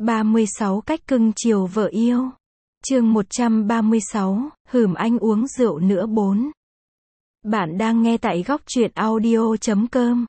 36 cách cưng chiều vợ yêu. Chương 136, anh uống rượu nữa 4. Bạn đang nghe tại góc truyện audio.com.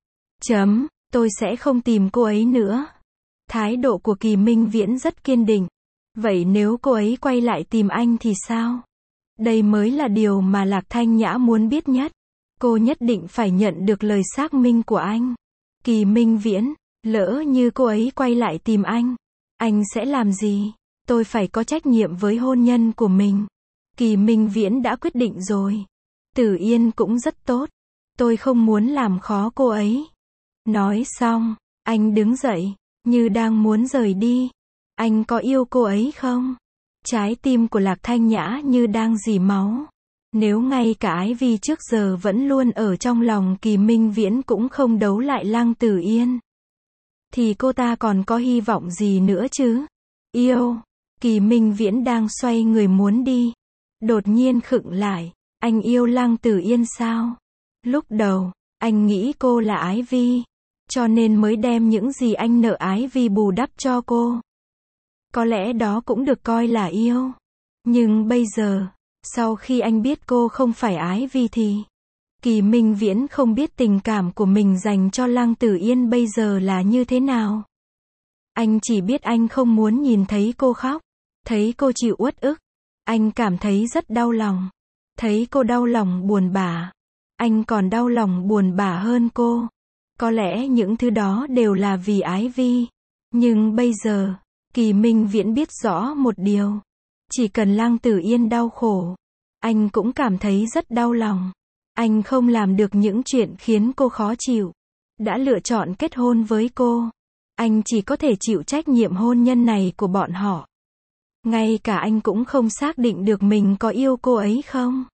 Tôi sẽ không tìm cô ấy nữa. Thái độ của Kỳ Minh Viễn rất kiên định. Vậy nếu cô ấy quay lại tìm anh thì sao? Đây mới là điều mà Lạc Thanh Nhã muốn biết nhất. Cô nhất định phải nhận được lời xác minh của anh. Kỳ Minh Viễn, lỡ như cô ấy quay lại tìm anh sẽ làm gì? Tôi phải có trách nhiệm với hôn nhân của mình. Kỳ Minh Viễn đã quyết định rồi. Tử Yên cũng rất tốt. Tôi không muốn làm khó cô ấy. Nói xong, anh đứng dậy, như đang muốn rời đi. Anh có yêu cô ấy không? Trái tim của Lạc Thanh Nhã như đang rỉ máu. Nếu ngay cả Ái Vi trước giờ vẫn luôn ở trong lòng Kỳ Minh Viễn cũng không đấu lại Lăng Tử Yên, thì cô ta còn có hy vọng gì nữa chứ? Yêu. Kỳ Minh Viễn đang xoay người muốn đi. Đột nhiên khựng lại. Anh yêu Lăng Tử Yên sao? Lúc đầu, anh nghĩ cô là Ái Vi, cho nên mới đem những gì anh nợ Ái Vi bù đắp cho cô. Có lẽ đó cũng được coi là yêu. Nhưng bây giờ, sau khi anh biết cô không phải Ái Vi thì Kỳ Minh Viễn không biết tình cảm của mình dành cho Lăng Tử Yên bây giờ là như thế nào. Anh chỉ biết anh không muốn nhìn thấy cô khóc, thấy cô chịu uất ức. Anh cảm thấy rất đau lòng. Thấy cô đau lòng buồn bã, anh còn đau lòng buồn bã hơn cô. Có lẽ những thứ đó đều là vì Ái Vi. Nhưng bây giờ, Kỳ Minh Viễn biết rõ một điều. Chỉ cần Lăng Tử Yên đau khổ, anh cũng cảm thấy rất đau lòng. Anh không làm được những chuyện khiến cô khó chịu. Đã lựa chọn kết hôn với cô. Anh chỉ có thể chịu trách nhiệm hôn nhân này của bọn họ. Ngay cả anh cũng không xác định được mình có yêu cô ấy không.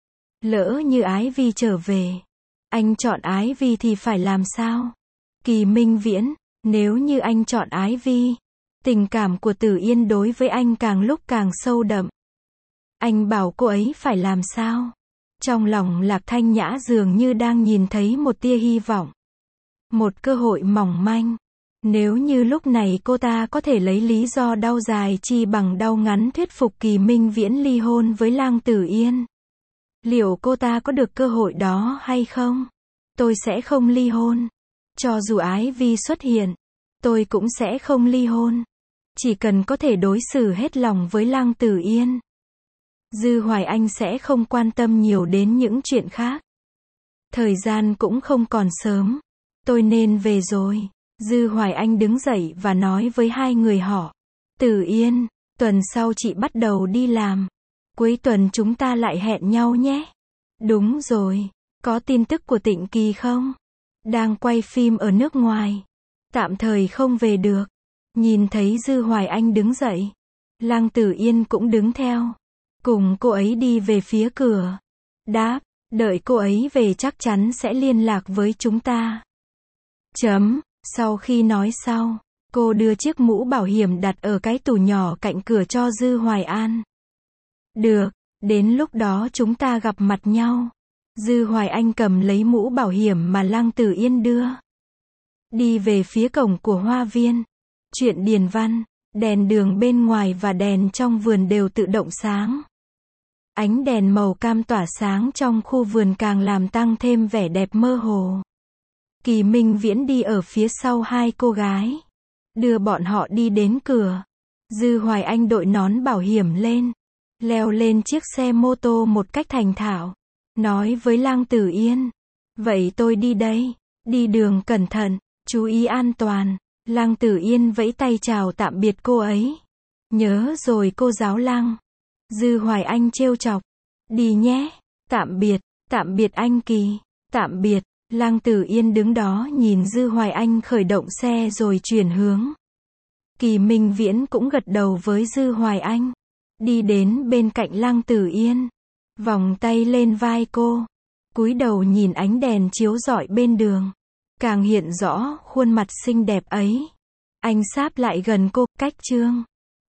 Lỡ như Ái Vi trở về, anh chọn Ái Vi thì phải làm sao? Kỳ Minh Viễn, nếu như anh chọn Ái Vi, tình cảm của Tử Yên đối với anh càng lúc càng sâu đậm. Anh bảo cô ấy phải làm sao? Trong lòng Lạc Thanh Nhã dường như đang nhìn thấy một tia hy vọng. Một cơ hội mỏng manh. Nếu như lúc này cô ta có thể lấy lý do đau dài chi bằng đau ngắn thuyết phục Kỳ Minh Viễn ly hôn với Lăng Tử Yên. Liệu cô ta có được cơ hội đó hay không? Tôi sẽ không ly hôn. Cho dù Ái Vi xuất hiện, tôi cũng sẽ không ly hôn. Chỉ cần có thể đối xử hết lòng với Lăng Tử Yên. Dư Hoài Anh sẽ không quan tâm nhiều đến những chuyện khác. Thời gian cũng không còn sớm. Tôi nên về rồi. Dư Hoài Anh đứng dậy và nói với hai người họ. Tử Yên, tuần sau chị bắt đầu đi làm. Cuối tuần chúng ta lại hẹn nhau nhé. Đúng rồi. Có tin tức của Tịnh Kỳ không? Đang quay phim ở nước ngoài. Tạm thời không về được. Nhìn thấy Dư Hoài Anh đứng dậy, Lăng Tử Yên cũng đứng theo. Cùng cô ấy đi về phía cửa. Đáp, đợi cô ấy về chắc chắn sẽ liên lạc với chúng ta. Sau khi nói sau, cô đưa chiếc mũ bảo hiểm đặt ở cái tủ nhỏ cạnh cửa cho Dư Hoài An. Được, đến lúc đó chúng ta gặp mặt nhau. Dư Hoài Anh cầm lấy mũ bảo hiểm mà Lăng Tử Yên đưa. Đi về phía cổng của hoa viên. Chuyện điền văn, đèn đường bên ngoài và đèn trong vườn đều tự động sáng. Ánh đèn màu cam tỏa sáng trong khu vườn càng làm tăng thêm vẻ đẹp mơ hồ. Kỳ Minh Viễn đi ở phía sau hai cô gái, đưa bọn họ đi đến cửa. Dư Hoài Anh đội nón bảo hiểm lên, leo lên chiếc xe mô tô một cách thành thạo, nói với Lăng Tử Yên. Vậy tôi đi đây, đi đường cẩn thận, chú ý an toàn. Lăng Tử Yên vẫy tay chào tạm biệt cô ấy. Nhớ rồi cô giáo Lăng. Dư Hoài Anh trêu chọc. Đi nhé. Tạm biệt anh Kỳ. Tạm biệt. Lăng Tử Yên đứng đó nhìn Dư Hoài Anh khởi động xe rồi chuyển hướng. Kỳ Minh Viễn cũng gật đầu với Dư Hoài Anh. Đi đến bên cạnh Lăng Tử Yên. Vòng tay lên vai cô. Cúi đầu nhìn ánh đèn chiếu rọi bên đường. Càng hiện rõ khuôn mặt xinh đẹp ấy. Anh sáp lại gần cô, cách chương.